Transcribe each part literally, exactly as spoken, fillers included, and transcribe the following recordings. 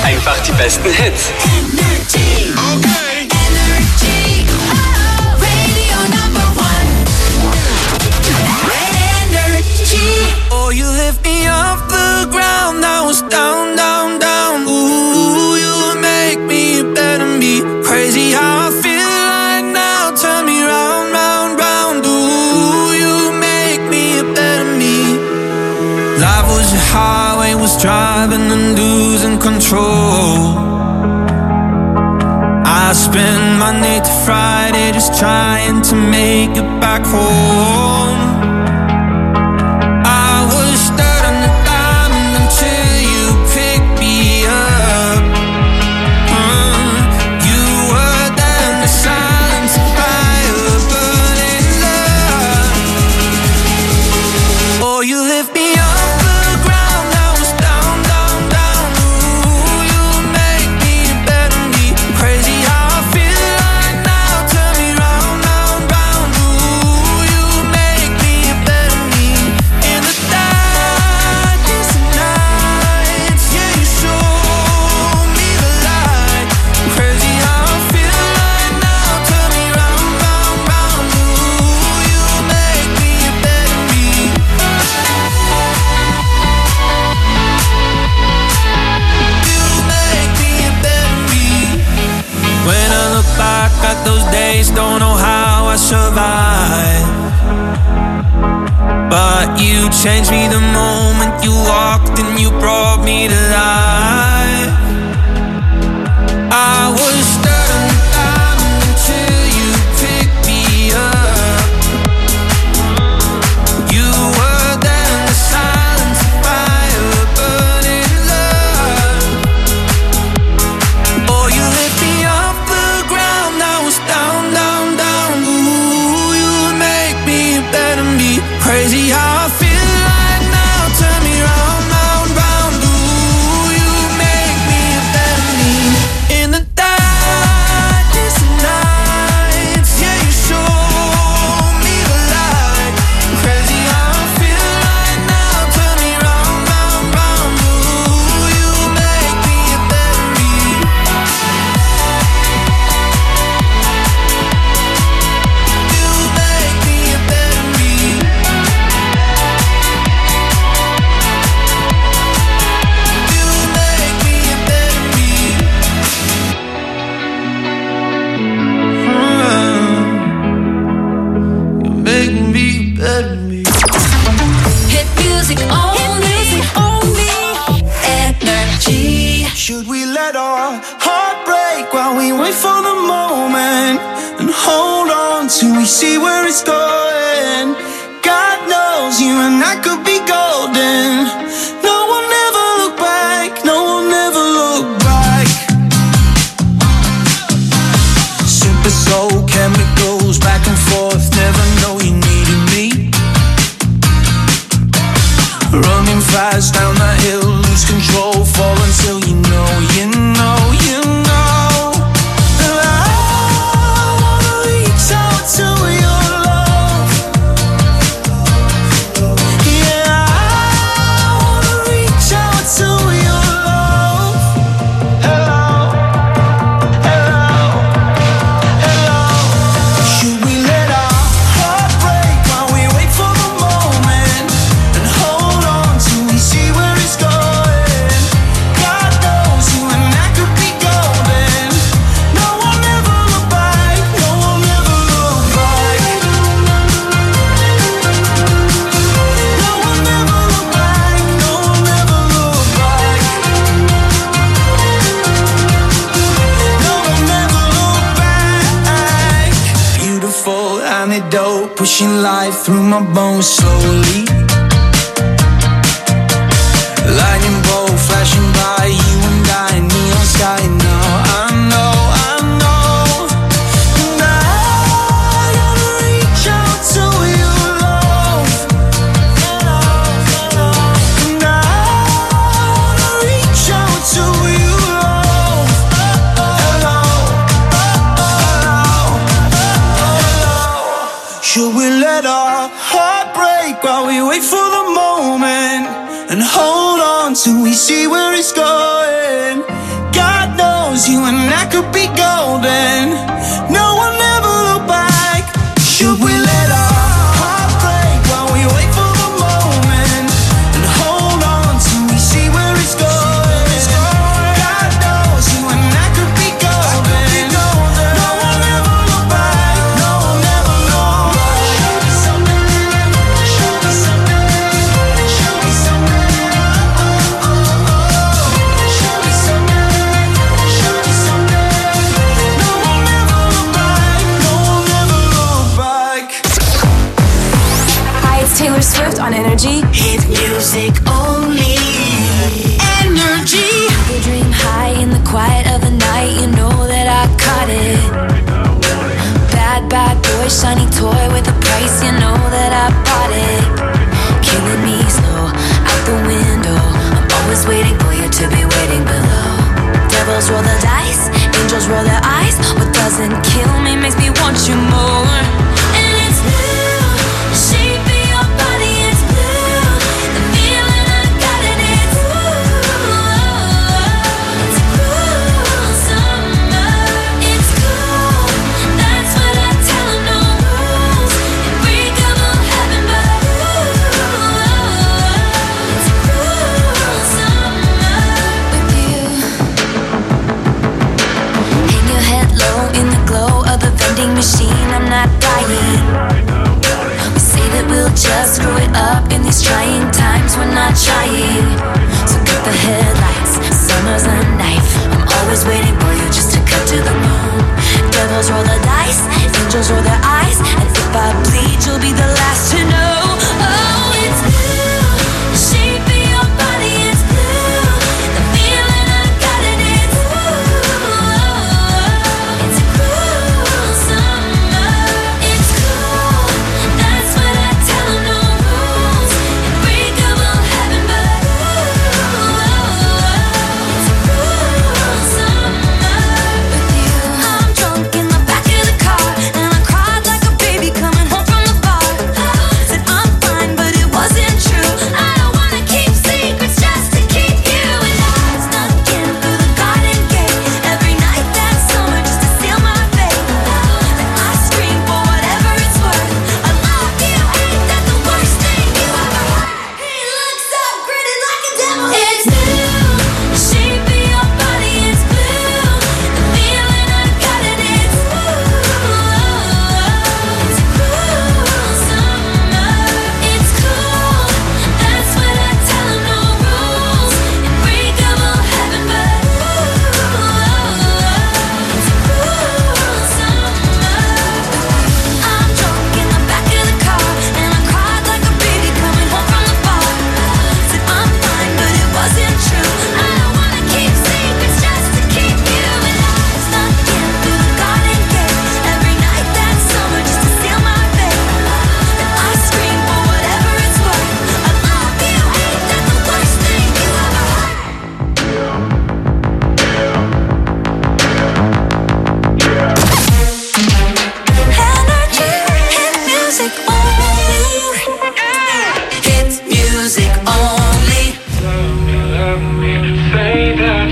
Einfach die besten Hits. Energy. Okay. Energy. Oh, radio number one. Energy. Oh, you lift me off the ground. I was down, down, down. Ooh, you make me better me. Crazy how I feel right now. Turn me round, round, round. Ooh, you make me a better me. Life was a highway, was driving and losing control. I spend Monday to Friday just trying to make it back home. I was stuck on the diamond until you picked me up. Uh, you were there in the silence, a fire burning love. Oh, you lift me off the ground. I was down, down, down. Ooh, you make me a better me. Crazy how I feel right now. Turn me round, round, round. Ooh, you make me a better me. In the darkness of nights, yeah, you show me the light. Crazy how I feel right now. Turn me round, round, round. Ooh, you make me a better me. You make me a better me. When I look back at those days, don't know how I survived. But you changed me the moment you walked and you brought me to life. I was stuck on the diamond until you picked me up. You were there in the silence, a fire burning love. Oh, you lift me off the ground. I was down, down, down. Ooh, you make me a better me. Crazy how I feel right now. Turn me round, round, round. Ooh, you make me a better me. In the darkness of nights, yeah, you show me the light. Crazy how I feel right now. Turn me round, round, round. Ooh, you make me a better me. You make me a better me. You make me a better me. You make me a better me. Hit music only. Energy. Should we let our heart break while we wait for the moment and hold on till we see where it's going? God knows you and I could be golden. No one ever look back, no one ever look back. Simple soul chemicals back and forth, never know you needed me. Running fast down that hill, lose control, fall until you know, you know, you know that I wanna reach out to your love. Yeah, I wanna reach out to your love. Hello, hello, hello. Should we let our heart break while we wait for the moment and hold on till we see where it's going? God knows you and I could be golden. No one ever look back, no one ever look back. No one ever look back, no one ever look back. No one ever look back. Beautiful antidote, pushing life through my bones slowly. Lightning bolt flashing by, you and I, neon sky. Now I know, I know. And I gotta reach out to your love. And I wanna reach out to your love. Hello, hello, hello. Should we let our heart break while we wait for the moment and hold on till we see where it's going?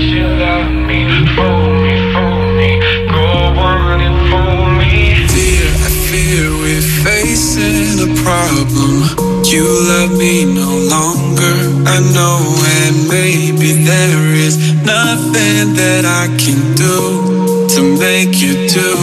you love me, fool me, fool me, go on and fool me. Dear, I fear we're facing a problem. You love me no longer, I know, and maybe there is nothing that I can do to make you do.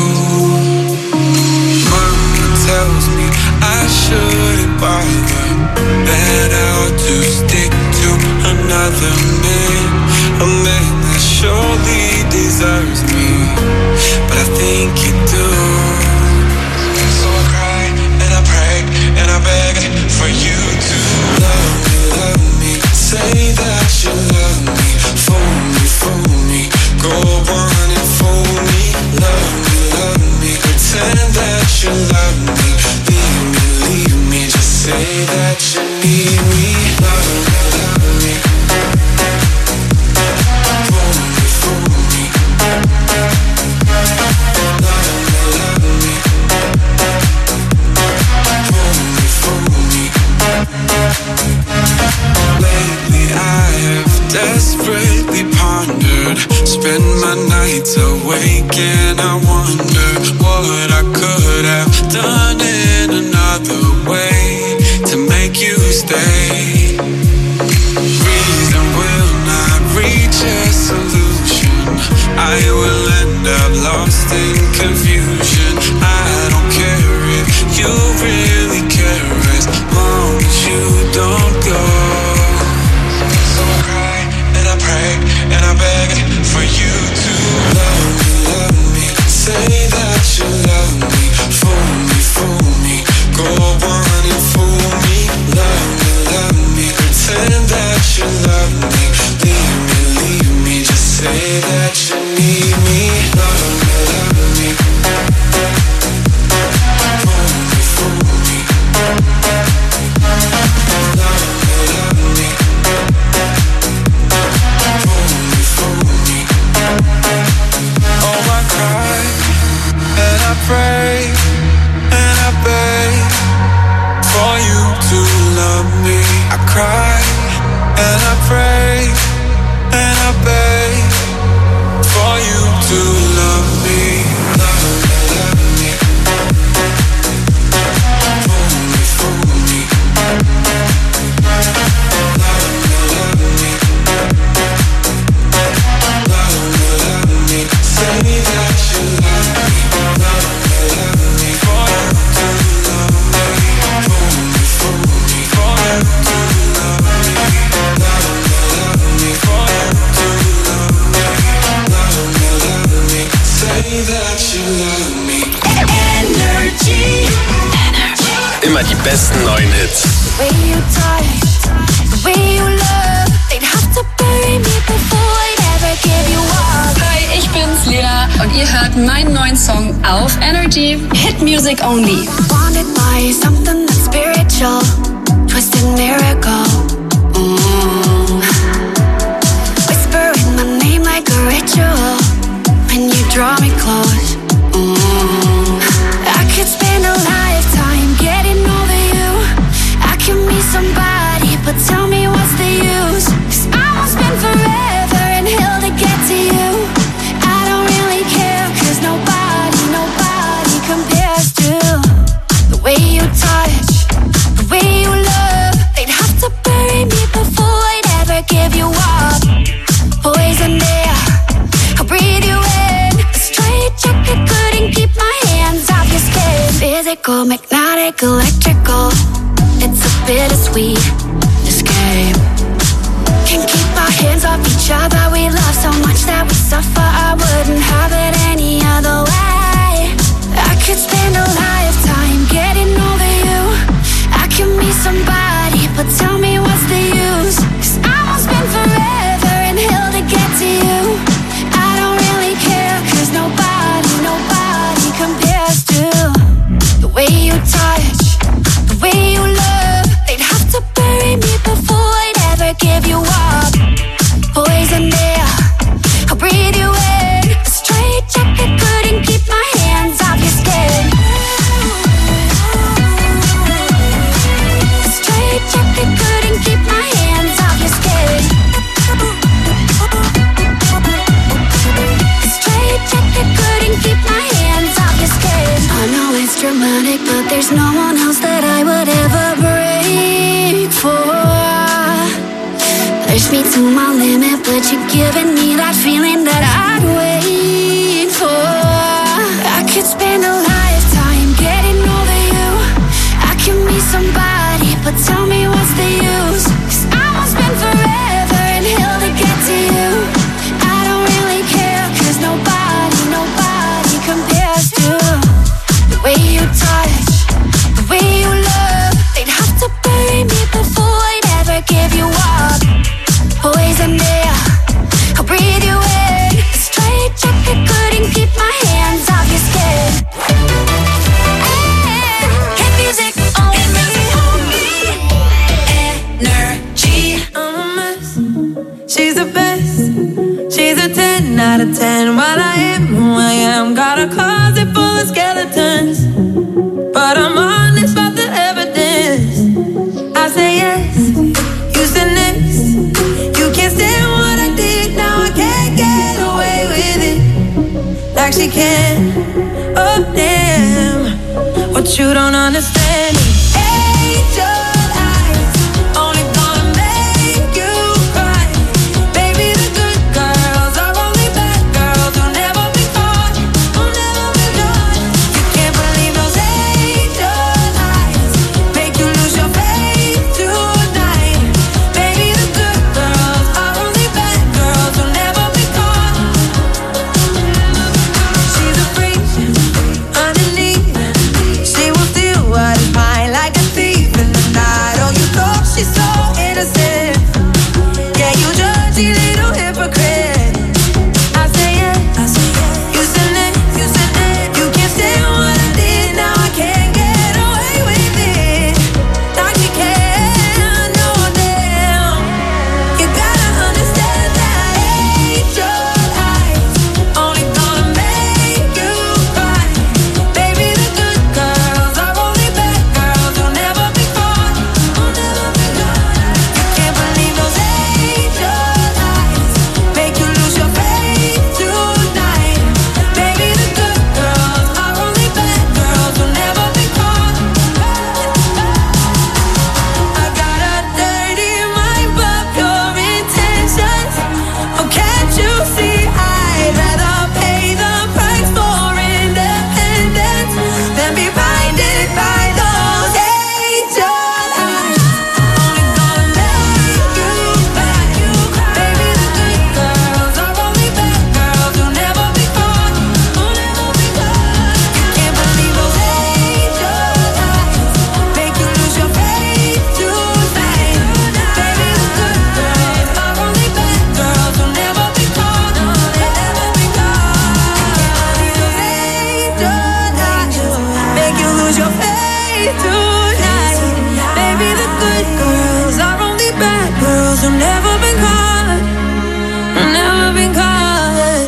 Mama tells me I shouldn't bother, that I ought to stick to another man, a man that surely deserves me, but I think you do. So I cry and I pray and I beg for you to love me, love me, say that you love me, fool me, fool me, go on and fool me, love me, love me, pretend that you love me, leave me, leave me, just say that you need me, love me, love me, fool me, fool me, love me, love me, fool me, fool me. Lately I have desperately pondered, spend my nights awake and I wonder what I could have done in another way to make you stay. Reason will not reach a solution, I will end up lost in confusion. I don't care if you really care as long as you don't go. So I cry and I pray and I beg for you to love me, love me, say that you love me, fool me, fool me, go on and fool me, love me, love me, pretend that you love me, leave me, leave me, just say that you need me, love me, love me, fool me, fool me, love me, love me, fool me, fool me. Oh, I cry and I pray and I beg for you to love me. I cry and I pray and I beg for you to love me. Love me, love me, fool me, fool me, love me, love me, love me, love me, say that you love me, love me, love me, for you to love me, fool me, fool me, for you to love me, love me, love me, for you to love me, love me, love me, say that you love me. Energy. Immer die besten neuen Hits. The way you touch, the way you love, they'd have to bury me before I'd ever give you up. Hi, ich bin's Lena und ihr hört meinen neuen Song auf Energy, Hit Music Only. Bonded by something that's spiritual, twisted miracle. Mm. Whispering my name like a ritual when you draw me close. Mm. I could spend a lifetime getting over you. I can be somebody, but tell me what's the use? 'Cause I won't spend forever in hell to get to you. I don't really care, 'cause nobody, nobody compares to the way you touch, the way you love. They'd have to bury me before I'd ever give you up. Poison air, I'll breathe you in. A straight jacket couldn't keep my hands off your skin. Physical, magnetic, electrical. It's a bittersweet escape. Can't keep our hands off each other. We love so much that we suffer. I wouldn't have it any other way. I could spend a lifetime getting over you. I can be somebody, but tell me what's the use? 'Cause I won't spend forever in hell to get to you. I don't really care, 'cause nobody, nobody compares to the way you touch, the way you love. They'd have to bury me before I'd ever give you up. Poison air, I'll breathe you in. A straight me to my limit, but you're giving me that feeling that I'd wait for. I could spend a lifetime getting over you. I can meet somebody, but tell me what's the use? 'Cause I won't spend forever in hell to get to you. I don't really care, 'cause nobody, nobody compares to the way you touch, the way you love. They'd have to bury me before I'd ever give you up. Poison there, I'll breathe you in. A straight jacket couldn't keep my hands off your skin. Hit music only. Energy. I'm a mess. She's the best. She's a ten out of ten. What I am, who I am. Got a closet full of skeletons, but I'm honest about the evidence. I say yes, you say next. You can't stand what I did, now I can't get away with it like she can. Oh damn, what you don't understand is angel eyes only gonna make you cry. Baby, the good girls are only bad girls who'll never be caught, who'll never be caught. You can't believe those angel eyes make you lose your faith tonight. Baby, the good girls are only bad girls who'll never be caught. She's a freak underneath. She will steal what is mine like a thief in the night. Oh, you thought she's so innocent. Yeah, you judgy little hypocrite. I say yes, I say yes. You said it, you said it. You can't stand what I did, now I can't get away with it like you can. No damn, you gotta understand that angel eyes only gonna make you cry. Baby, the good girls are only bad girls who'll never be caught, who'll never be caught. You can't believe those angel eyes make you lose your faith tonight. Baby, the good girls are only bad girls who'll never be caught. I got a dirty mind, but pure intentions. Oh, can't you see I'd rather pay the price for independence than be blinded by those angel eyes. Only gonna make you cry. Baby, the good girls are only bad girls who'll never be caught, who'll never be caught. You can't believe those angel eyes make you lose your faith tonight. Baby, the good girls are only bad girls who'll never be caught, they'll never be caught. Those angel eyes make you lose your faith tonight. Baby, the good girls are only bad girls who've never been caught, never been caught.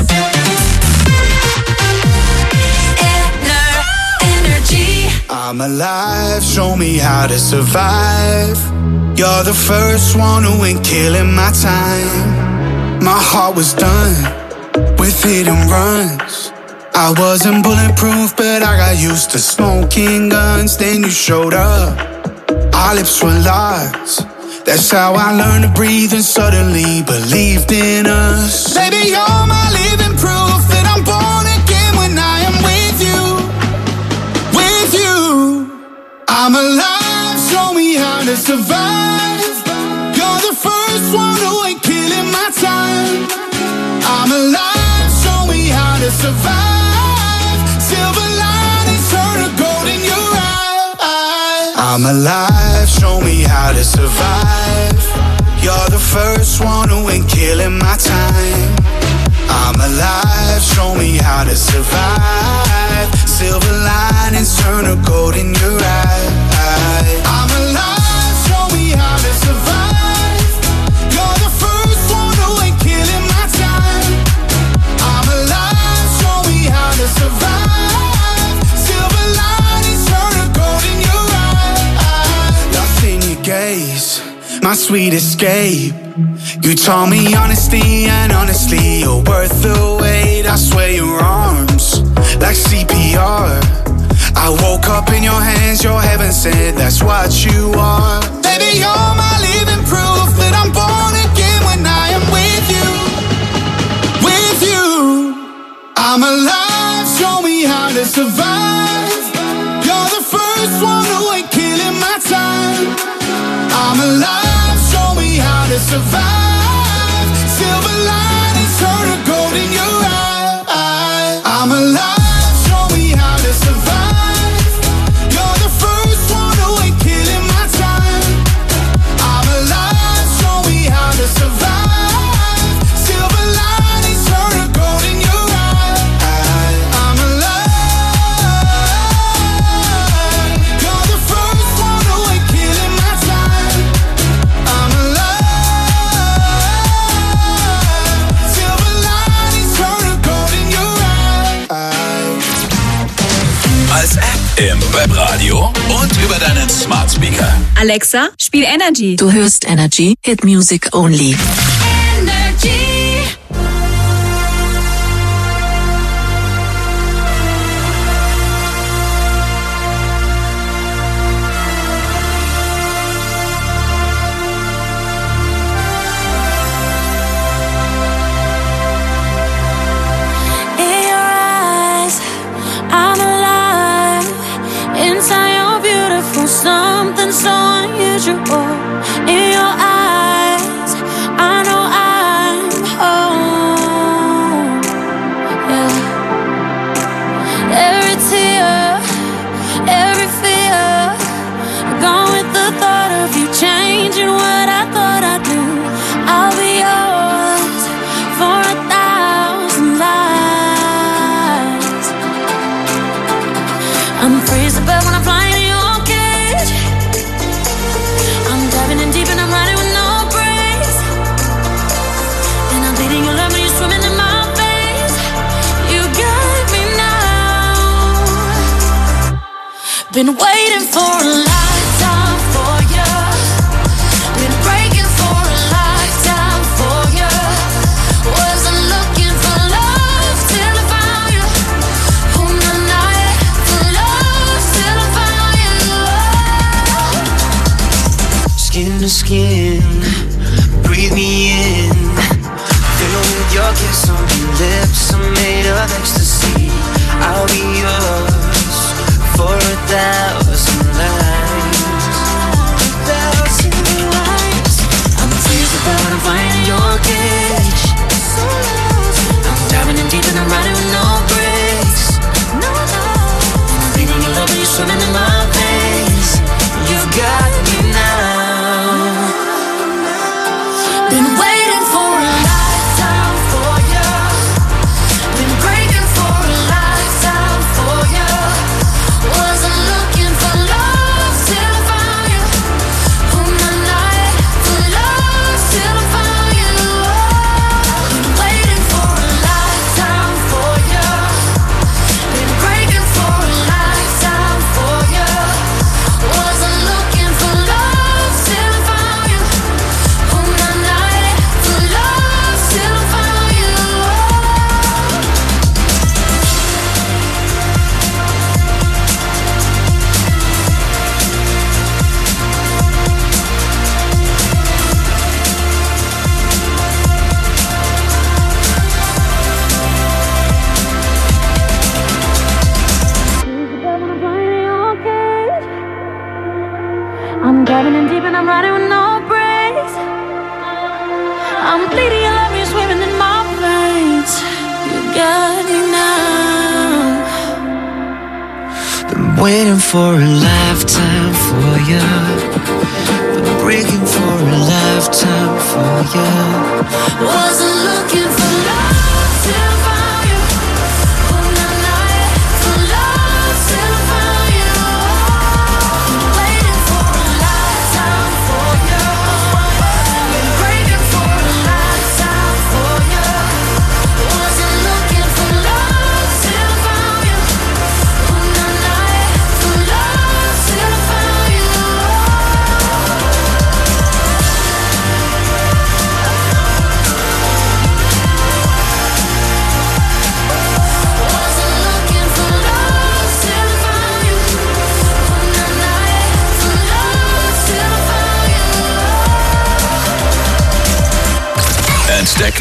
Energy. I'm alive, show me how to survive. You're the first one who ain't killing my time. My heart was done with hit and runs. I wasn't bulletproof, but I got used to smoking guns. Then you showed up, our lips were locked. That's how I learned to breathe and suddenly believed in us. Baby, you're my living proof that I'm born again when I am with you. With you, I'm alive, show me how to survive. You're the first one who ain't killing my time. I'm alive, show me how to survive. Silver linings turn to gold in your eyes. I'm alive, show me how to survive. You're the first one who ain't killing my time. I'm alive, show me how to survive. Silver linings turn to gold in your eyes. I'm alive, show me how to survive. You're the first one who ain't killing my time. I'm alive, show me how to survive. Silver linings turn to gold in your eyes. Lost in your gaze, my sweet escape. You taught me honesty, and honestly, you're worth the wait. I swear your arms, like C P R. I woke up in your hands, your heaven sent, that's what you are. Baby, you're my living proof that I'm born again. I'm alive, show me how to survive. You're the first one who ain't killing my time. I'm alive, show me how to survive. Silver linings turn to gold in your eye. I'm alive, show me how to survive. You're the first one who ain't killing my time. I'm alive, show me how to survive. Silver linings turn to gold in your eye. I'm alive. You're the first one who ain't killing my time. I'm alive. Silver linings turn to gold in your eye. Als App im Webradio und über deinen Smart Speaker. Alexa, spiel Energy. Du hörst Energy, Hit Music Only. Energy. In your eyes, I'm alive. Inside your beautiful something so unusual. In your eyes, I know I'm home. Yeah. Every tear, every fear, gone with the thought of you changing what I thought I'd do. I'll be yours for a thousand lives. I'm free as a bird when I'm flying in your cage. I'm diving in deep and I'm riding with no brakes. And I'm bleeding your love when you're swimming in my veins. You got me now. Been waiting for a lifetime for you. Been breaking for a lifetime for you. Wasn't looking for love till I found you. On the night for love till I found you. Skin to skin, breathe me in. Fill with your kiss on your lips, I'm made of ecstasy. I'll be yours for a thousand lives. Thousand lives. I'm tears about when I'm flying in your cage. I'm diving in deep and I'm riding with no brakes. No, no. I'm bleeding your love when you're swimming in my veins. You've got me now. Been waiting for a lifetime for you. Been breaking for a lifetime for you. Wasn't looking for love till I found you. On the night for love till I found you. Been waiting for a lifetime for you. Been breaking for a lifetime for you. Wasn't looking for love till I found you. On the night for love till I found you. I'm diving in deep and I'm riding with no brakes. I'm bleeding your love, you're swimming in my veins. You got me now. Been waiting for a lifetime for you. Been breaking for a lifetime for you. Wasn't looking for love till I found you. On the night for love till I found you. Waiting for a lifetime for you. Been breaking for a lifetime for you. Wasn't looking for love till I found you. On the night for love till I found you.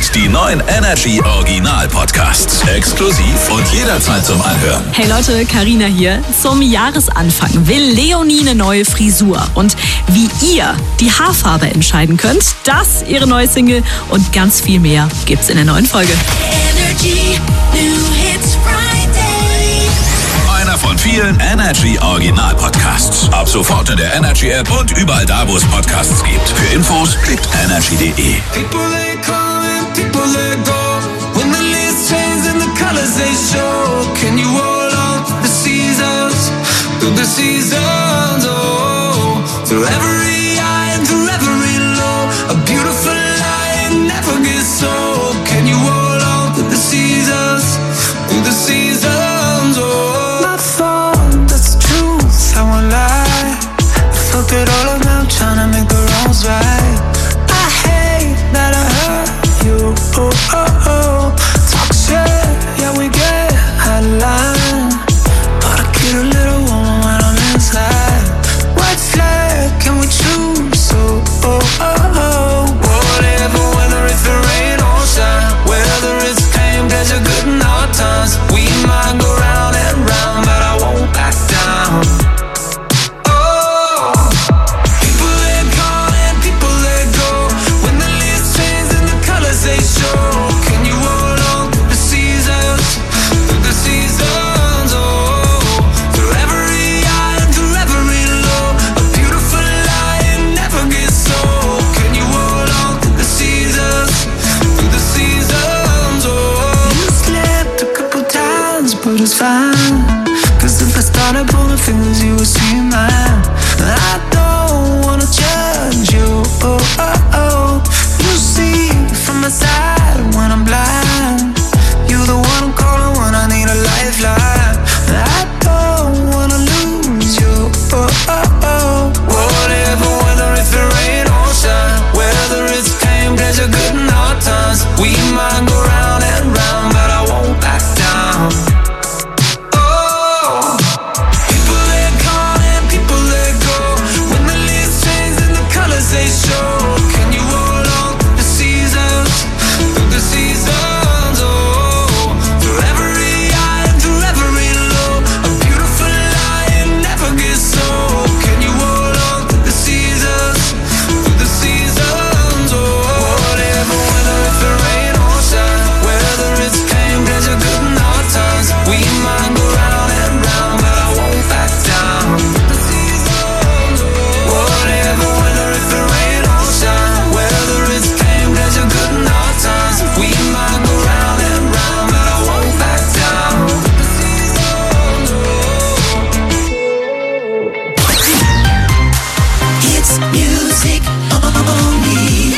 die neuen Energy Original Podcasts. Exklusiv und jederzeit zum Anhören. Hey Leute, Carina hier. Zum Jahresanfang will Leonie eine neue Frisur. Und wie ihr die Haarfarbe entscheiden könnt, das ihre neue Single und ganz viel mehr gibt's in der neuen Folge. Energy, new hits Friday. Einer von vielen Energy Original Podcasts. Ab sofort in der Energy App und überall da, wo es Podcasts gibt. Für Infos klickt energy punkt de. People they come and people they go. When the leaves change and the colors they show. Can you hold on through the seasons? Through the seasons, oh. Through every high and through every low. A beautiful light never gets old. Can you hold on through the seasons? Through the seasons, oh. My fault, that's the truth, I won't lie. I fucked it all up now, trying to make the wrongs right. I hate that I hurt you, oh, oh, oh. Talk shit, yeah, we get out of line. But I get a little warm when I'm inside. White flag, can we choose? So, oh, oh, oh. Whatever, whether it's the rain or shine. Whether it's pain, pleasure, good and hard times. We might go round and round, but I won't back down. Oh, people they come and people they go. When the leaves change and the colors they show. Can you hold on through the seasons? Through the seasons, oh. Through every high and through every low. A beautiful light never gets old. Can you hold on through the seasons? Through the seasons, oh. You slipped a couple times, but it's fine. Cause if I started pulling fingers, you would see mine. I don't wanna judge you, oh, oh, oh. You see from my side when I'm blind. You're the one I'm calling when I need a lifeline. I don't wanna lose you, oh, oh, oh. Whatever, whether it's the rain or shine. Whether it's pain, pleasure, good and hard times. We might go round and round, but I won't back down. Oh, people they come and people they go. When the leaves change and the colors they show. Can you hold on through the seasons? Through the seasons, oh. Through every high and through every low. A beautiful light never gets old. Can you hold on through the seasons? Through the seasons, oh. Whatever, whether it's the rain or shine. Whether it's pain, pleasure, good and hard times. We might go round and round, but I won't back down. Whatever, whether it's the rain or shine. Whether it's pain, pleasure, good and hard times. We might go round and round, but I won't back down. It's music only.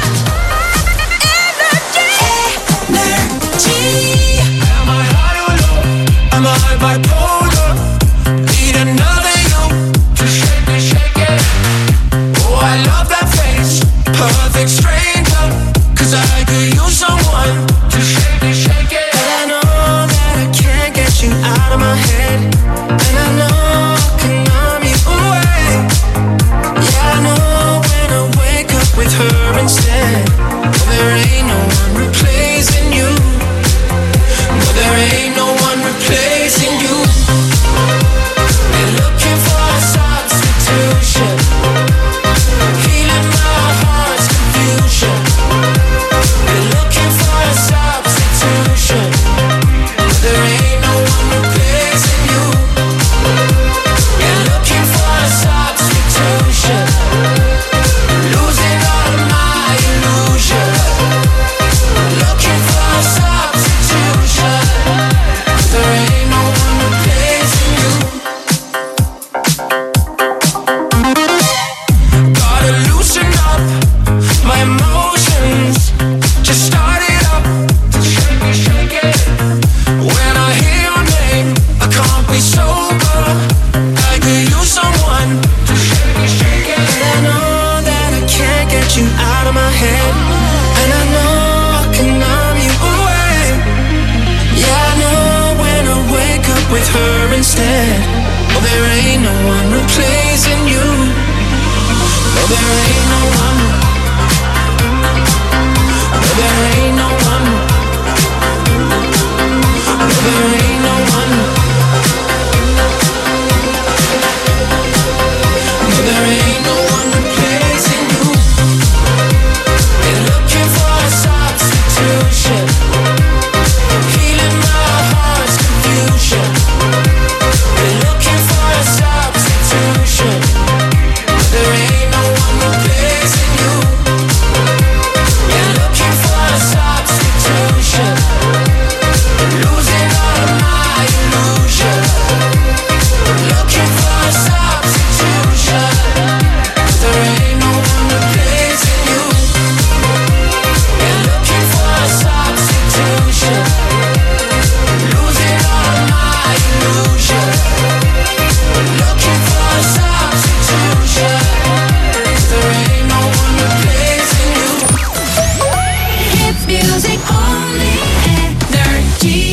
Energy. Am I high or low? Am I bipolar? Need another you to shake it, shake it. Oh, I love that face, perfect stranger. Cause I could use someone to shake it, shake it. And I know that I can't get you out of my head. And I know I can numb you away. Yeah, I know when I wake up with her instead. Well, there ain't no one replacing you. No, there ain't no one replacing you. They're looking for a substitution, healing my heart's confusion. They're looking for a substitution. No, there ain't no one replacing you. They're looking for a substitution, losing all of my illusion. Looking for a substitution. There ain't no one replacing you. Gotta loosen up my emotions. Just start it up, shake it, shake it. When I hear your name, I can't be sober. I could use someone to shake it, shake it. And I know that I can't get you out of my head. And I know I can numb you away. Yeah, I know when I wake up with her instead. Oh, there ain't no one replacing you. Oh, there ain't no one. Oh, there ain't no illusion. Healing my heart's confusion. We're looking for a substitution. There ain't no one replacing you. We're looking for a substitution. Losing all of my illusion. Looking for a substitution. There ain't no one replacing you. We're looking for a substitution. Losing all of my illusion. Looking for a substitution. There ain't no one replacing you. Hit music only. Energy.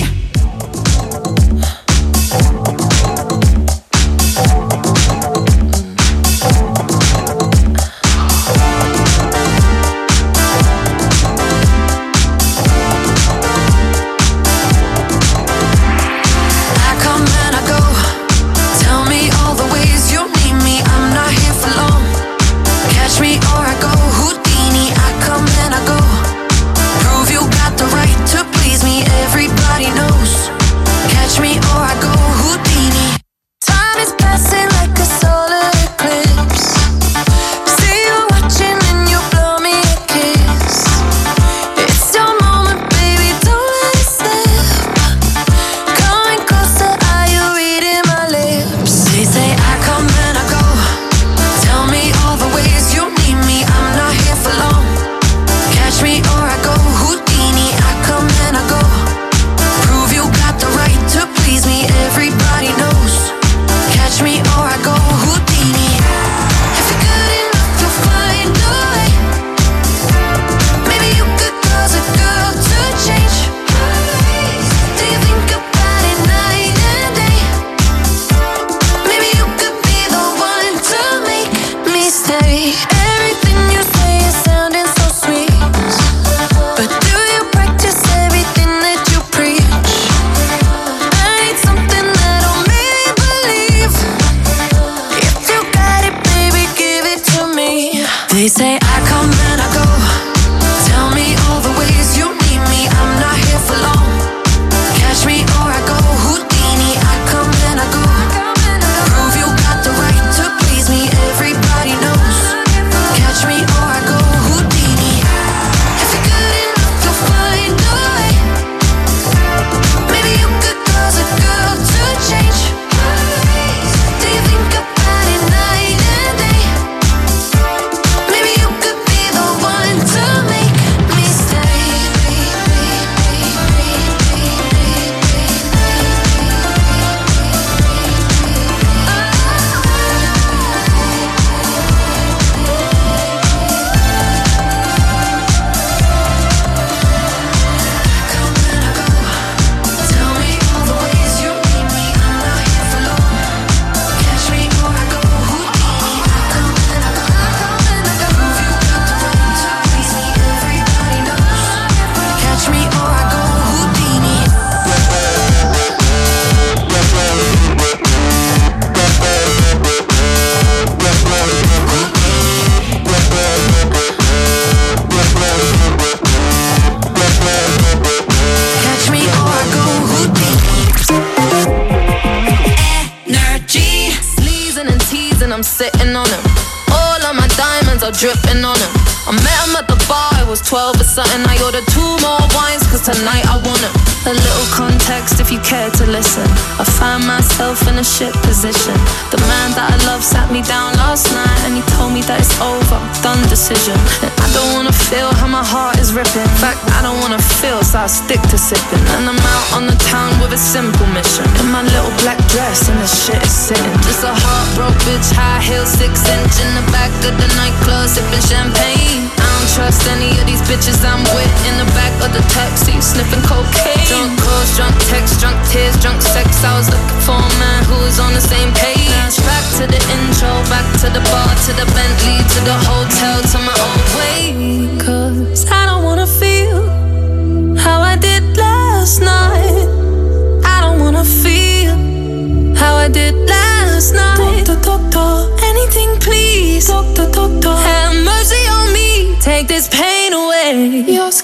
I come and I go. Tell me all the ways you need me. I'm not here for long. Catch me or I go Houdini. I come and I go. Prove you got the right to please me. Everybody knows. Catch me or I go Houdini. Time is passing like a solar eclipse. See you watching and you blow me a kiss. It's your moment, baby, don't let it slip. Coming closer, are you reading my lips? They say I come and I go. Tell me all the ways you need me. I'm not here for long. Catch me or I go Houdini. I come and I go. Prove you got the right to please me. Everybody knows. Catch me or I go Houdini. If you're good enough, you'll find a way. Maybe you could cause a girl to change. Do you think about it night and day? Maybe you could be the one to make me stay. Everything you say is sounding so sweet, but do you practice everything that you preach? I need something that'll make me believe. If you got it, baby, give it to me. They say I come and I go. Tell me all the ways you need me. I'm not here for long. Catch me or I go Houdini. I come and I go. Prove you got the right to please me. Everybody knows. Catch me or I go Houdini. If you're good enough, you'll find a way. Maybe you could cause a girl to change. Do you think about it night and day? Maybe you could be the one to make me stay. Come and I go. Tell me all the ways you need me. I'm not here for long. Catch me or I go Houdini. I come and I go. Prove you got the right to please me. Everybody knows. Catch me or I go Houdini. Catch me or I go Houdini. Energy. Sleazing and teasing, I'm sitting on him. All of my diamonds are dripping on him. I met him at the bar, it was twelve or something. I ordered two more wines, cause tonight I want him. A little context if you care to listen. I find myself in a shit position. The man that I love sat me down last night and he told me that it's over, done decision. And I don't wanna feel how my heart is ripping. In fact, I don't wanna feel, so I stick to sipping. And I'm out on the town with a simple mission. In my little black dress and the shit is sitting. Just a heartbroken bitch, high heels, six inch in the back of the nightclub, sipping champagne. I don't trust any of these bitches I'm with. In the back of the taxi, sniffing cocaine. Drunk calls, drunk texts, drunk tears, drunk sex. I was looking for a man who was on the same page. Back to the intro, back to the bar, to the Bentley, to the hotel, to my own way. Cause I don't wanna feel how I did last night. I don't wanna feel how I did last night. Doctor, doctor, anything please. Doctor, doctor, have mercy on me. Take this pain away. Just give me my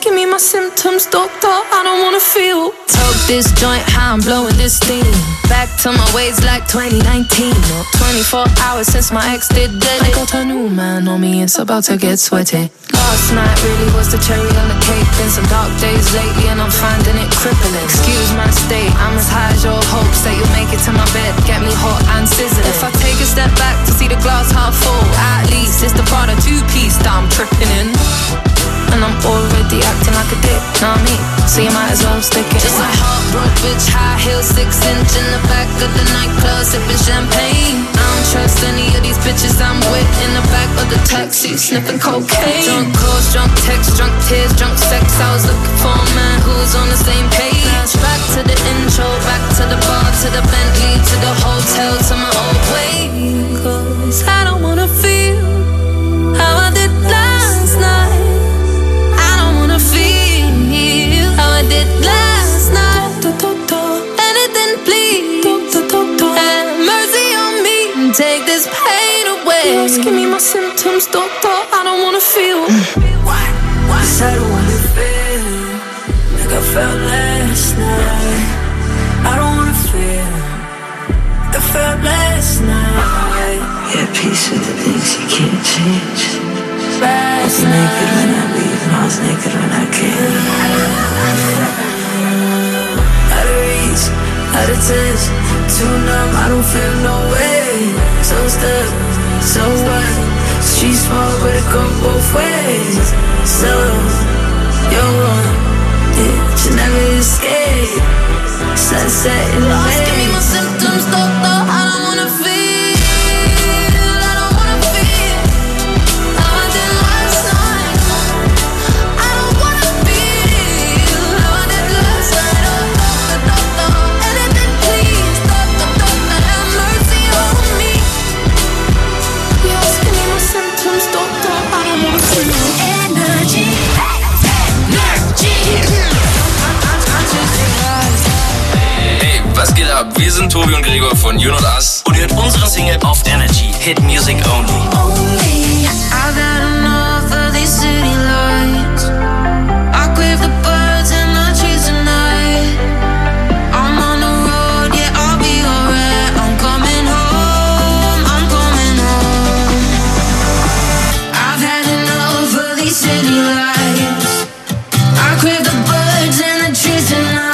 symptoms, doctor, I don't wanna feel. Toke this joint, how I'm blowing this steam. Back to my ways like twenty nineteen. Or twenty-four hours since my ex did dead. I got a new man on me, it's about to get sweaty. Last night really was the cherry on the cake. Been some dark days lately and I'm finding it crippling. Excuse my state, I'm as high as your hopes that you'll make it to my bed. Get me hot and sizzling. If I take a step back to see the glass half full, at least it's the Prada two-piece that I'm tripping in. And I'm already acting like a dick, know what I mean? So you might as well stick it. Just a heartbroken bitch, high heels, six inch in the back of the nightclub, sipping champagne. I don't trust any of these bitches I'm with in the back of the taxi, sniffing cocaine. Drunk calls, drunk texts, drunk tears, drunk sex. I was looking for a man who was on the same page. Back to the intro, back to the bar, to the Bentley, to the hotel, to my old way. Cause I don't wanna feel how I did last night. Feel how I did last night. Anything, please. Have mercy on me and take this pain away. Just give me my symptoms, doctor. I don't wanna feel. Cause I don't wanna feel like I felt last night. I don't wanna feel like I felt last night. Yeah, peace with the things you can't change. I was naked when I leave, and I was naked when I came. Out of reach, out of touch, too numb, I don't feel no way. So stuck, so what? Street small, but it go both ways. So, you're one, yeah, you never escape. Sunset in the Lost, give me my symptoms, doctor, I don't wanna feel. Was geht ab? Wir sind Tobi und Gregor von You Not Us und ihr hört unsere Single auf Energy. Hit Music Only. Only. I've had enough of these city lights. I crave the birds and the trees tonight. I'm on the road, yeah, I'll be alright. I'm coming home, I'm coming home. I've had enough of these city lights. I crave the birds and the trees tonight.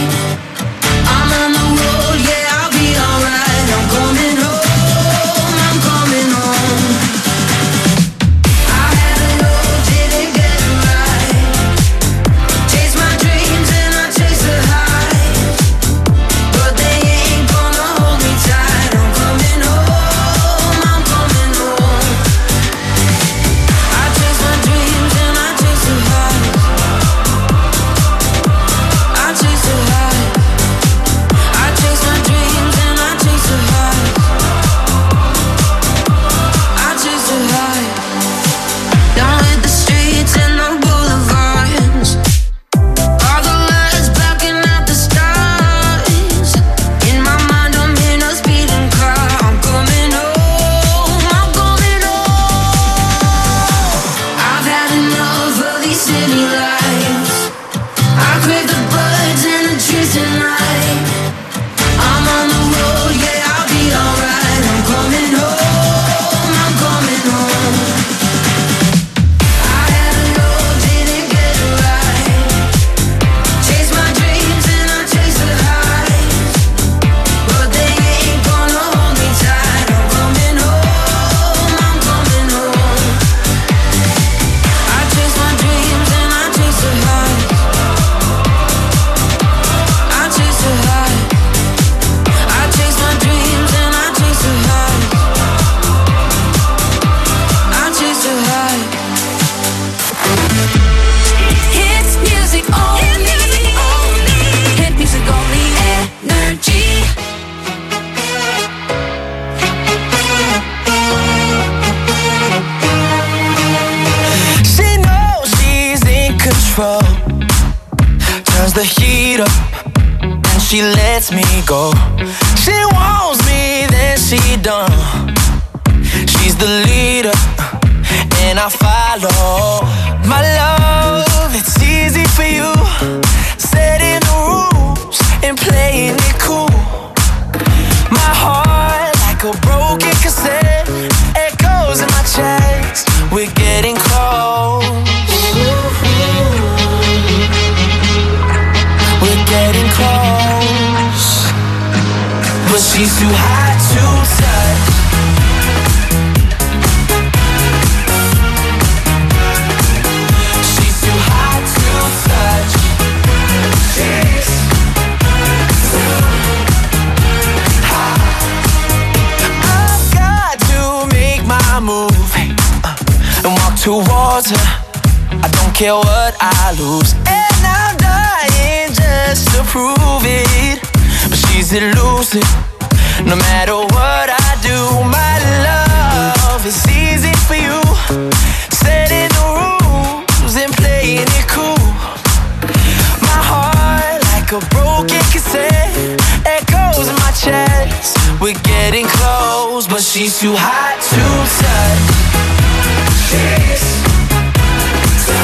turns the heat up and she lets me go. She wants me, then she done. She's the leader and I follow. My love, it's easy for you, setting the rules and playing it cool. My heart like a broken cassette, echoes in my chest. We're getting close. We're getting close, but she's too hot to touch. She's too hot to touch. She's too hot. I've got to make my move and walk towards her. I don't care what I lose, and I'm dying just to prove it. But she's elusive, no matter what I do. My love is easy for you, setting the rules and playing it cool. My heart like a broken cassette, echoes in my chest. We're getting close, but she's too hot to touch. She's too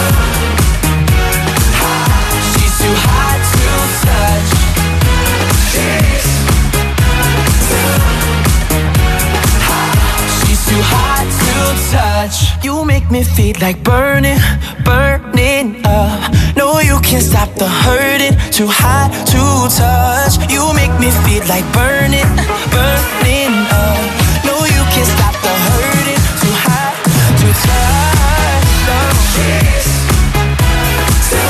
hot. She's too hot to touch. She's too hot. She's too hot to touch. You make me feel like burning, burning up. No, you can't stop the hurting. Too hot to touch. You make me feel like burning, burning up. No, you can't stop the hurting. Too hot to touch. Oh. She's too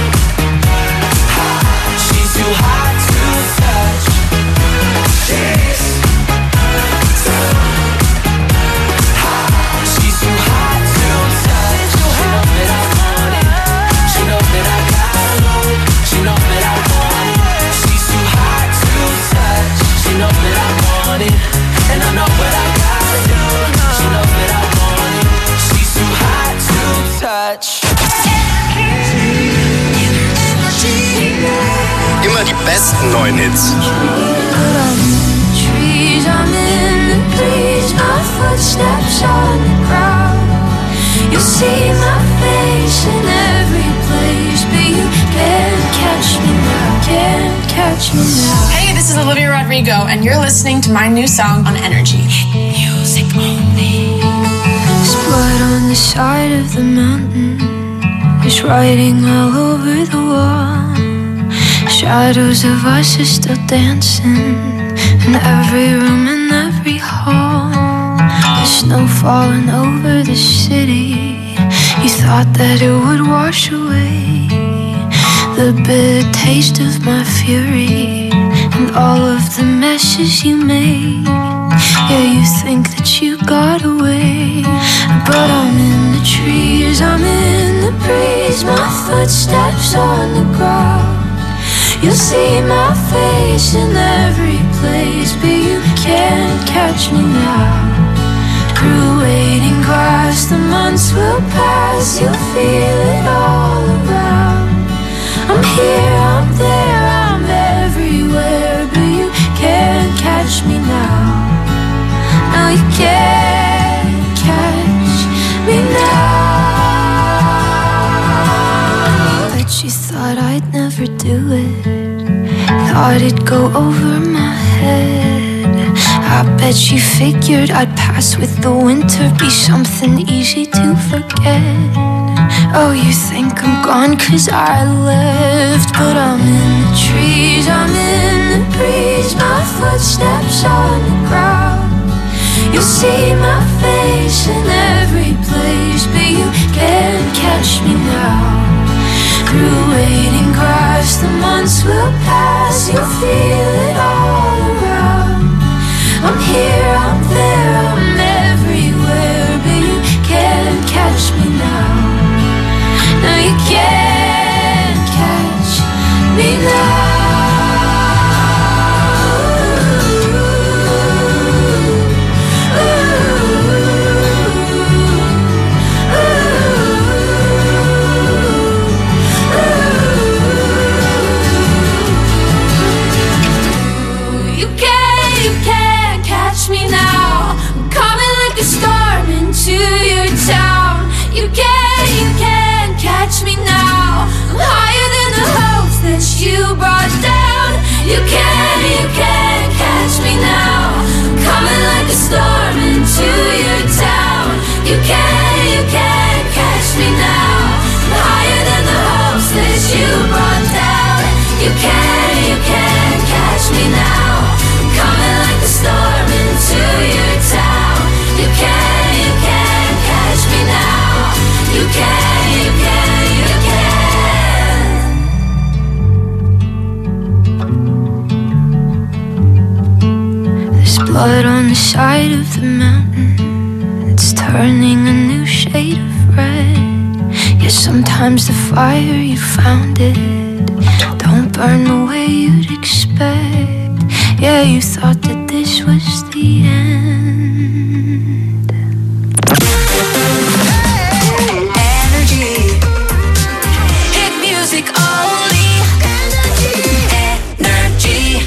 hot. She's too hot to touch. She's too hot. She's too hot to touch. She knows that I want it. She knows that I got it. She knows that I want it. She's too hot to touch. She knows that I want it, and I know what I gotta do. She knows that I want it. She's too hot to touch. Immer die besten neuen Hits. Trees, I'm in the breeze, my footsteps on the ground. You see my face in every place, but you can't catch me now, can't catch me now. Hey, this is Olivia Rodrigo, and you're listening to my new song on Energy. Hit music only. There's blood on the side of the mountain, there's writing all over the wall. Shadows of us are still dancing in every room, in every hall. There's snow falling over the city. You thought that it would wash away the bitter taste of my fury and all of the messes you made. Yeah, you think that you got away, but I'm in the trees, I'm in the breeze, my footsteps on the ground. You'll see my face in every place, but you can't catch me now. Through waiting grass, the months will pass, you'll feel it all around. I'm here, I'm there, I'm everywhere, but you can't catch me now. No, you can't catch me now. Bet you thought I'd never do it, thought it'd go over my head. I bet you figured I'd pass with the winter, be something easy to forget. Oh, you think I'm gone cause I left, but I'm in the trees, I'm in the breeze, my footsteps on the ground. You'll see my face in every place, but you can't catch me now. Through waiting grass, the months will pass, you'll feel it all around. I'm here, I'm there, I'm everywhere, but you can't catch me now. No, you can't catch me now. Ooh, ooh, ooh. You can, you can catch me now. I'm coming like a storm into your town. You can, you can catch me now. You can, you can, you can. There's blood on the side of the mountain. It's turning a new shade of red. Yeah, sometimes the fire you found it don't burn the way you'd expect. Yeah, you thought that this was the end. Energy, hit music only. Energy.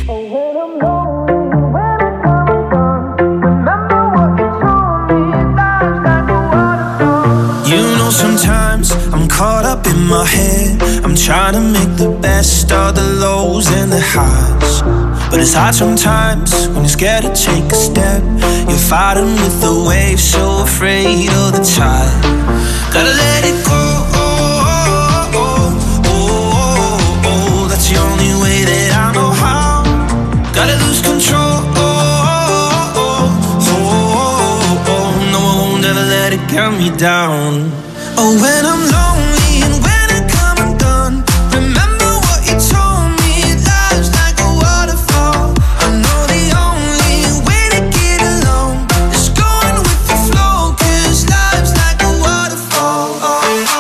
You know sometimes I'm caught up in my head. I'm trying to make the best of the lows and the highs. But it's hard sometimes when you're scared to take a step. You're fighting with the waves, so afraid of the tide. Gotta let it go, oh, oh, oh, oh, oh. That's the only way that I know how. Gotta lose control, oh, oh, oh, oh, oh. No, I won't ever let it get me down. Oh, when I'm lonely and when I come undone, remember what you told me, life's like a waterfall. I know the only way to get along is going with the flow, cause life's like a waterfall. Oh, oh.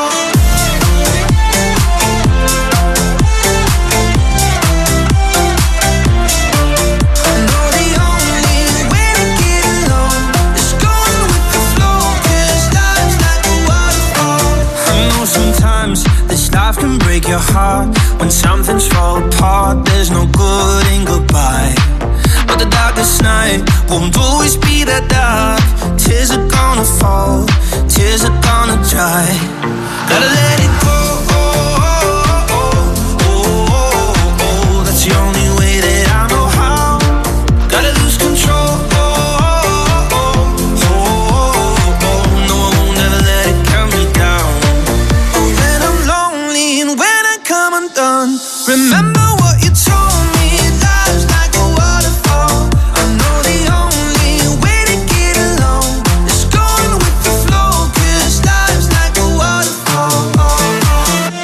I know the only way to get along is going with the flow, cause life's like a waterfall. I know sometimes this life can break your heart. When something's fall apart, there's no good in goodbye. But the darkest night won't always be that dark. Tears are gonna fall, tears are gonna dry. Gotta let it go, oh, oh, oh, oh, oh, oh. That's the only way that I know how. Gotta lose control, oh, oh, oh, oh, oh. No, I won't ever let it calm me down. Oh, when I'm lonely and when I come undone, remember what you told me, life's like a waterfall. I know the only way to get along is going with the flow, cause life's like a waterfall.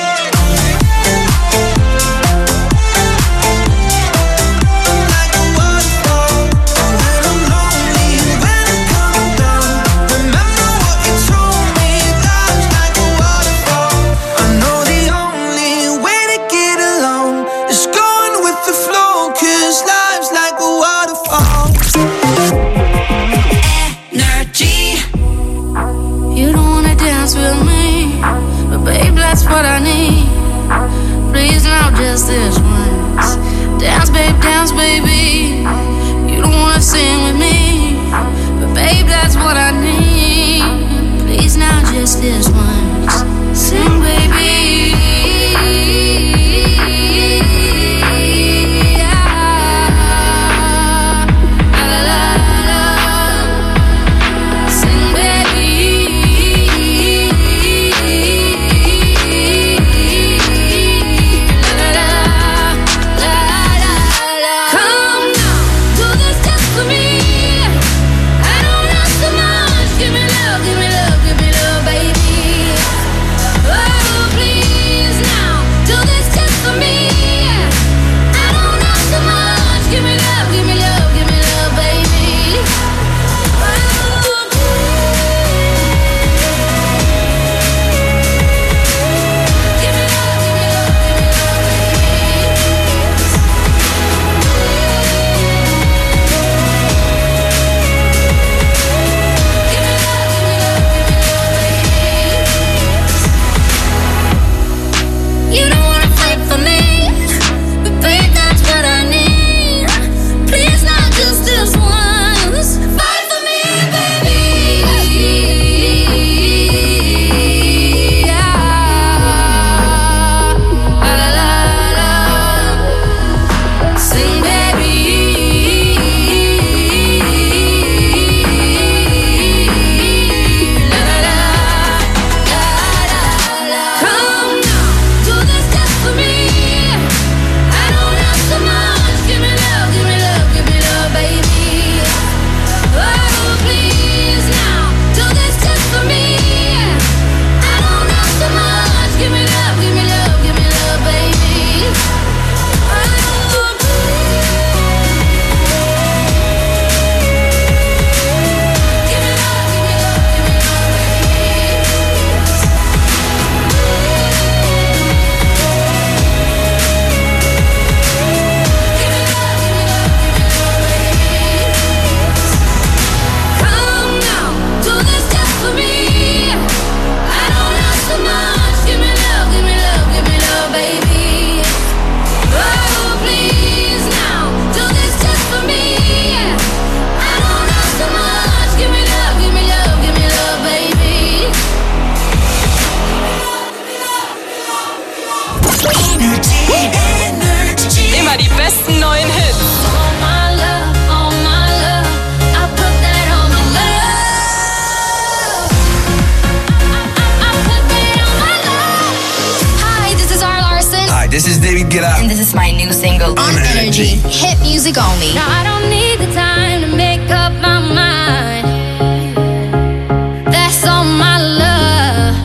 besten neuen Hits. All my love, all my love, I put that on my love. I, I, I put that on my love. Hi, this is R. Larson. Hi, this is David Guetta. And this is my new single, On Energy. Hit music only. Now I don't need the time to make up my mind. That's all my love.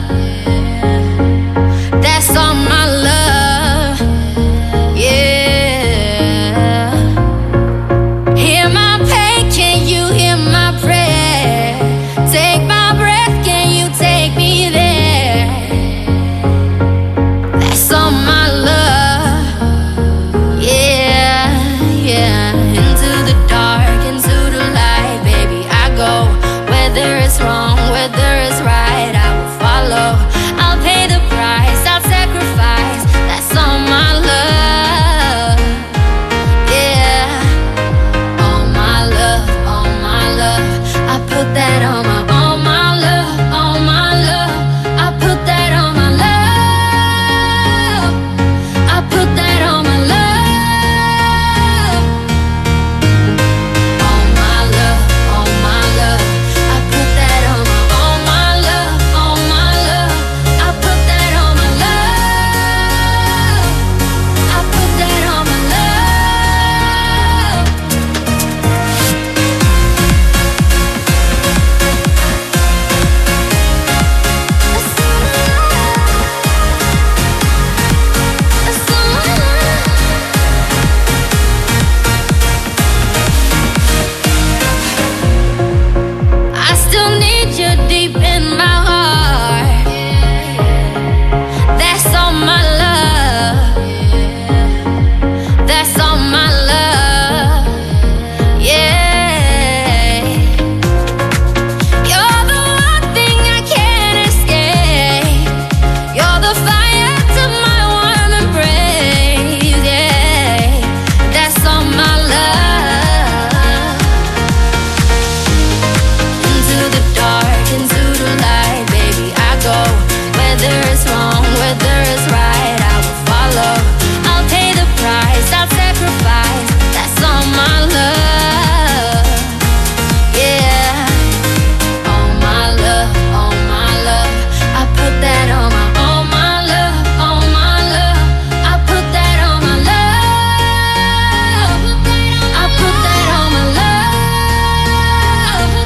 That's all my love. Yeah. Hear my pain, can you hear my prayer? Take my breath, can you take me there? That's all my love. Yeah, yeah. Into the dark, into the light, baby, I go. Whether it's wrong, whether it's right, I will follow. I'll pay the price, I'll sacrifice. That's all my love. Yeah. All my love, all my love, I put that on my, all my love, all my love, I put that on my love. I put that on my love. All my love, all my love, I put that on my, all my love, all my love, I put that on my love. I put that on my love. I still need you deep in my heart. That's all my love. That's all my love. Yeah. You're the one thing I can't escape. You're the fire to my warm embrace. Yeah. That's all my love. Into the dark, into the light, baby, I go. Whether it's wrong, whether it's right, I will follow. I'll pay the price, I'll sacrifice. That's all my love. Yeah. All my love, all my love, I put that on my, all my love, all my love, I put that on my love. I put that on my love.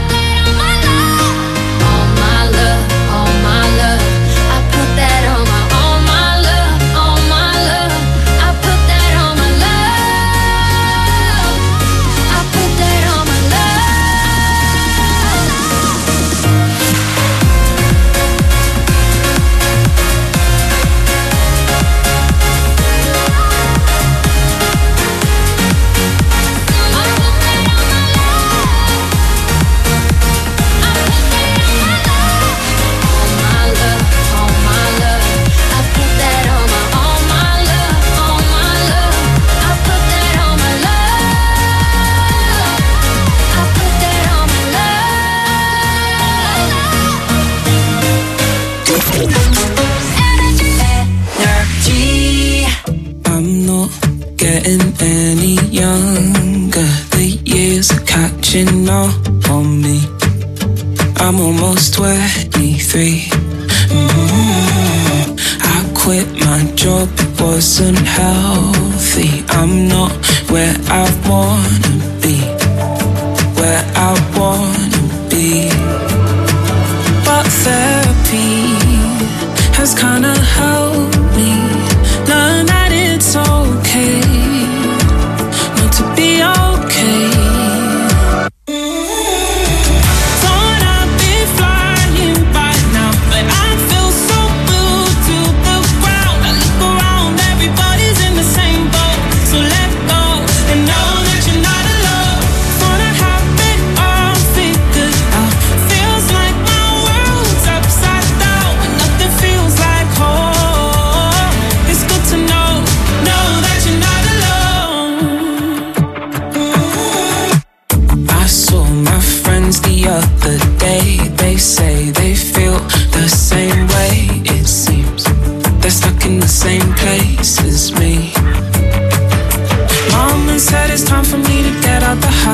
All my love, all my love, I put that on my, all my love, all my love, I put that on my love. I put that on my love. All my love, all my love, I put that on my, all my love, all my love, I put that on my love. I put that on my Energy. I'm not getting any younger. The years are catching up on me. I'm almost twenty-three. Mhm. I quit my job, it wasn't healthy. I'm not where I wanna be, where I wanna be. But therapy has kinda helped me learn that it's okay not to be okay. Thought I'd be flying by now, but I feel so glued to the ground. I look around, everybody's in the same boat. So let go and know that you're not alone. Wanna have it all,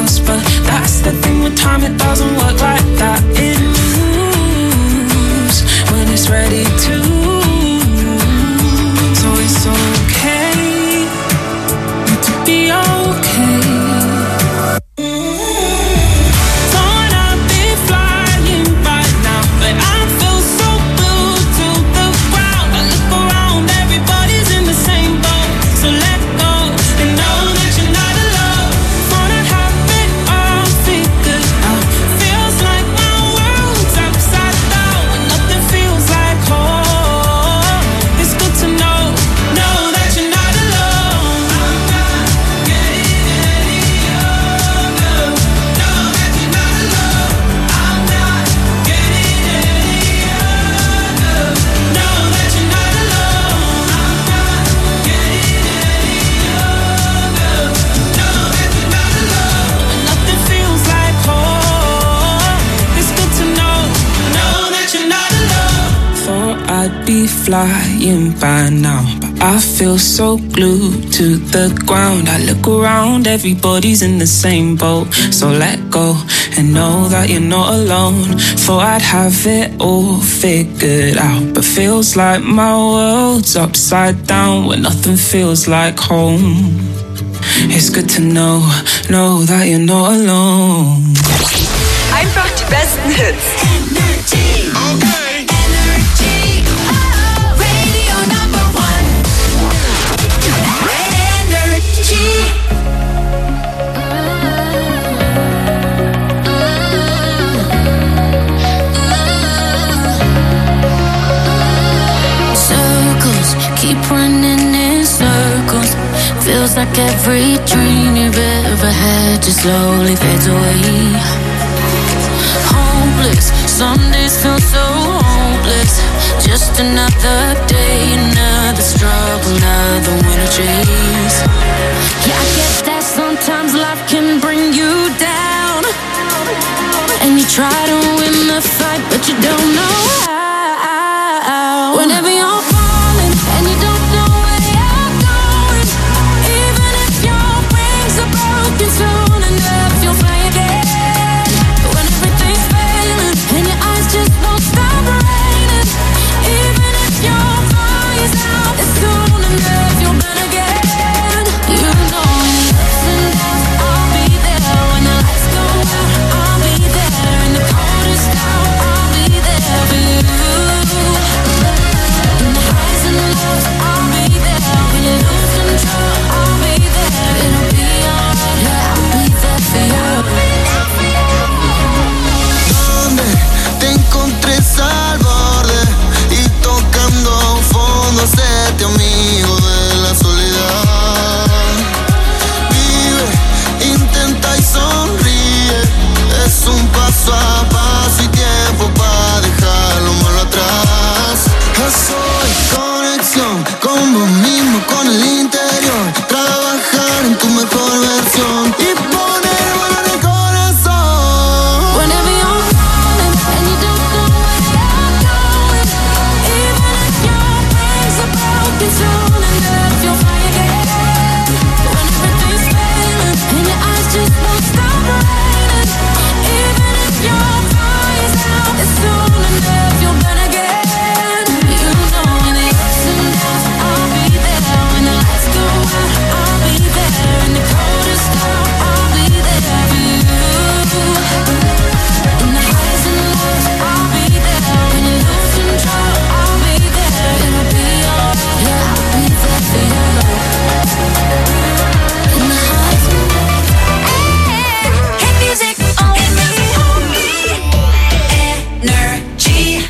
else. But that's the thing with time, it doesn't work like that. It moves when it's ready to. So it's okay to be okay. Thought I'd be flying right now, but I feel so glued to the ground. I look around, everybody's in the same boat. So let go and know that you're not alone. Thought I'd have it all figured out. Feels like my world's upside down when nothing feels like home. It's good to know, know that you're not alone. I'm not getting any younger. Know that you're not alone. I'm not getting any younger. Know that you're not alone. I'm not getting any younger. Know that you're not alone. When nothing feels like home, it's good to know, know that you're not alone. Thought I'd be flying by now, but I feel so glued to the ground. I look around, everybody's in the same boat. So let go and know that you're not alone. Thought I'd have it all figured out, but feels like my world's upside down when nothing feels like home. It's good to know, know that you're not alone. Einfach die besten Hits. Energy. Okay. Energy. Oh, radio number one. Energy. Circles keep running in circles. Feels like every dream you've ever had just slowly fades away. Hopeless, some days feel so hopeless. Just another day, another struggle, another winter chase.